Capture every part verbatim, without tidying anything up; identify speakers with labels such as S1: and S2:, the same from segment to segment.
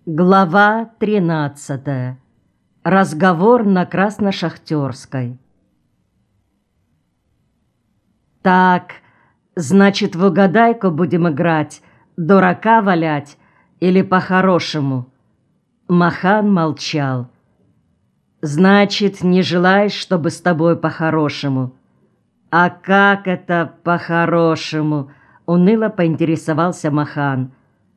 S1: Глава тринадцатая. Разговор на Красношахтерской. Так, значит, в угадайку будем играть, дурака валять или по-хорошему? Махан молчал. Значит, не желаешь, чтобы с тобой по-хорошему? А как это по-хорошему? Уныло поинтересовался Махан.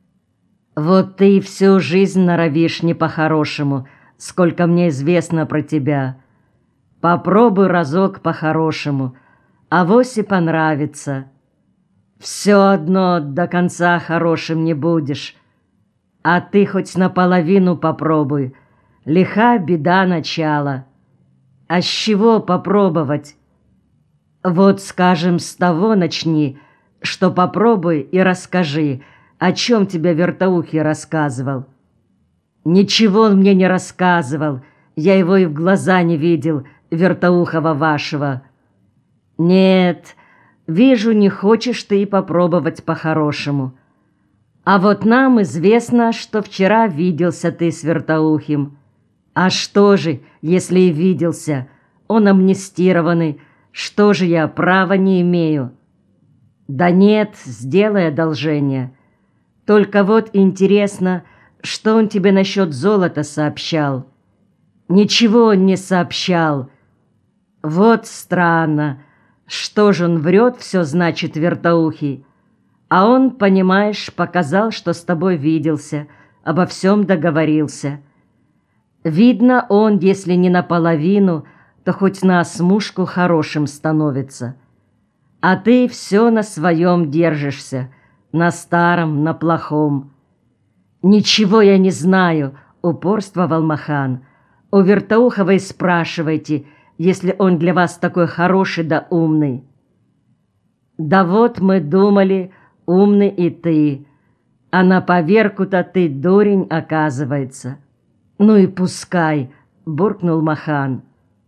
S1: Вот ты всю жизнь норовишь не по-хорошему, сколько мне известно про тебя. Попробуй разок по-хорошему, авось и понравится. Все одно до конца хорошим не будешь. А ты хоть наполовину попробуй, лиха беда начала. А с чего попробовать? Вот, скажем, с того начни, что попробуй и расскажи, о чем тебе Вертоухий рассказывал. Ничего он мне не рассказывал, я его и в глаза не видел, Вертоухова вашего. Нет, вижу, не хочешь ты и попробовать по-хорошему. А вот нам известно, что вчера виделся ты с Вертоухим. А что же, если и виделся? Он амнистированный, что же я права не имею? Да нет, сделай одолжение. Только вот интересно, что он тебе насчет золота сообщал. Ничего он не сообщал. Вот странно. Что же он врет, все значит, Вертоухий. А он, понимаешь, показал, что с тобой виделся, обо всем договорился. Видно, он, если не наполовину, то хоть на осмушку хорошим становится. А ты все на своем держишься, на старом, на плохом. «Ничего я не знаю», — упорствовал Махан. «У Вертоухова и спрашивайте, если он для вас такой хороший да умный». «Да вот мы думали, умный и ты, а на поверку-то ты дурень, оказывается». «Ну и пускай», — буркнул Махан.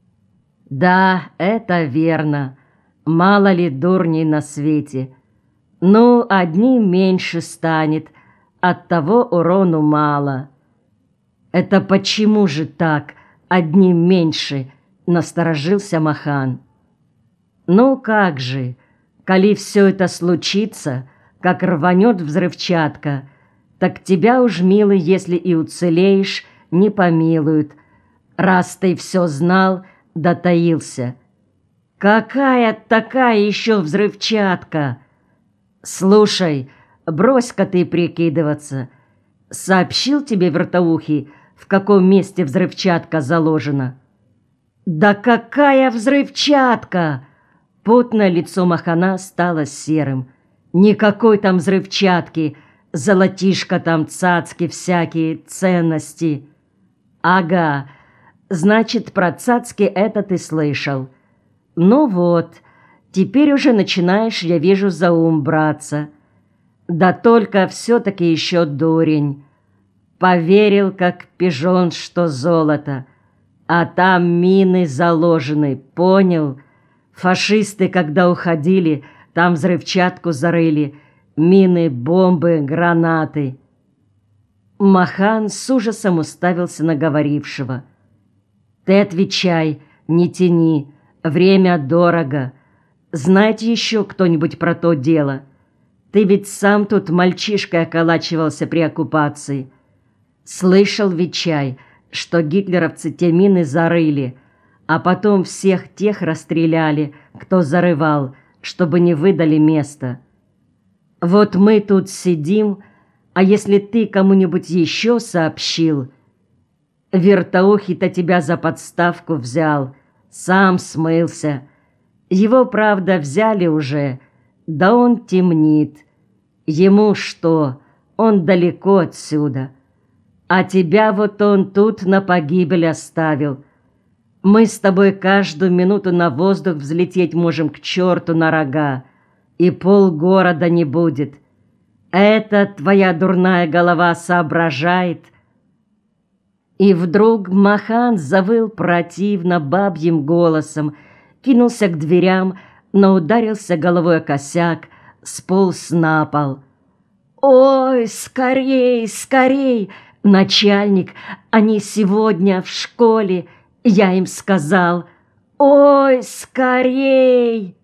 S1: «Да, это верно. Мало ли дурней на свете. Ну, одним меньше станет, оттого урону мало». «Это почему же так, одним меньше?» — насторожился Махан. «Ну как же, коли все это случится, как рванет взрывчатка, так тебя уж, милый, если и уцелеешь, не помилуют, раз ты все знал, да таился». «Какая такая еще взрывчатка?» «Слушай, брось-ка ты прикидываться. Сообщил тебе Вертоухий, в каком месте взрывчатка заложена?» «Да какая взрывчатка!» Потное лицо Махана стало серым. «Никакой там взрывчатки, золотишко там, цацки всякие, ценности». «Ага, значит, про цацки это ты слышал. Ну вот, теперь уже начинаешь, я вижу, за ум браться. Да только все-таки еще дурень. Поверил, как пижон, что золото. А там мины заложены, понял? Фашисты, когда уходили, там взрывчатку зарыли. Мины, бомбы, гранаты». Махан с ужасом уставился на говорившего. «Ты отвечай, не тяни, время дорого. Знаете еще кто-нибудь про то дело? Ты ведь сам тут мальчишкой околачивался при оккупации. Слышал ведь чай, что гитлеровцы те мины зарыли, а потом всех тех расстреляли, кто зарывал, чтобы не выдали место. Вот мы тут сидим, а если ты кому-нибудь еще сообщил? Вертоухий-то тебя за подставку взял, сам смылся. Его, правда, взяли уже, да он темнит. Ему что, он далеко отсюда. А тебя вот он тут на погибель оставил. Мы с тобой каждую минуту на воздух взлететь можем к черту на рога, и полгорода не будет. Это твоя дурная голова соображает». И вдруг Махан завыл противно бабьим голосом, кинулся к дверям, но ударился головой о косяк, сполз на пол. «Ой, скорей, скорей!» Начальник, они сегодня в школе, я им сказал: «Ой, скорей!»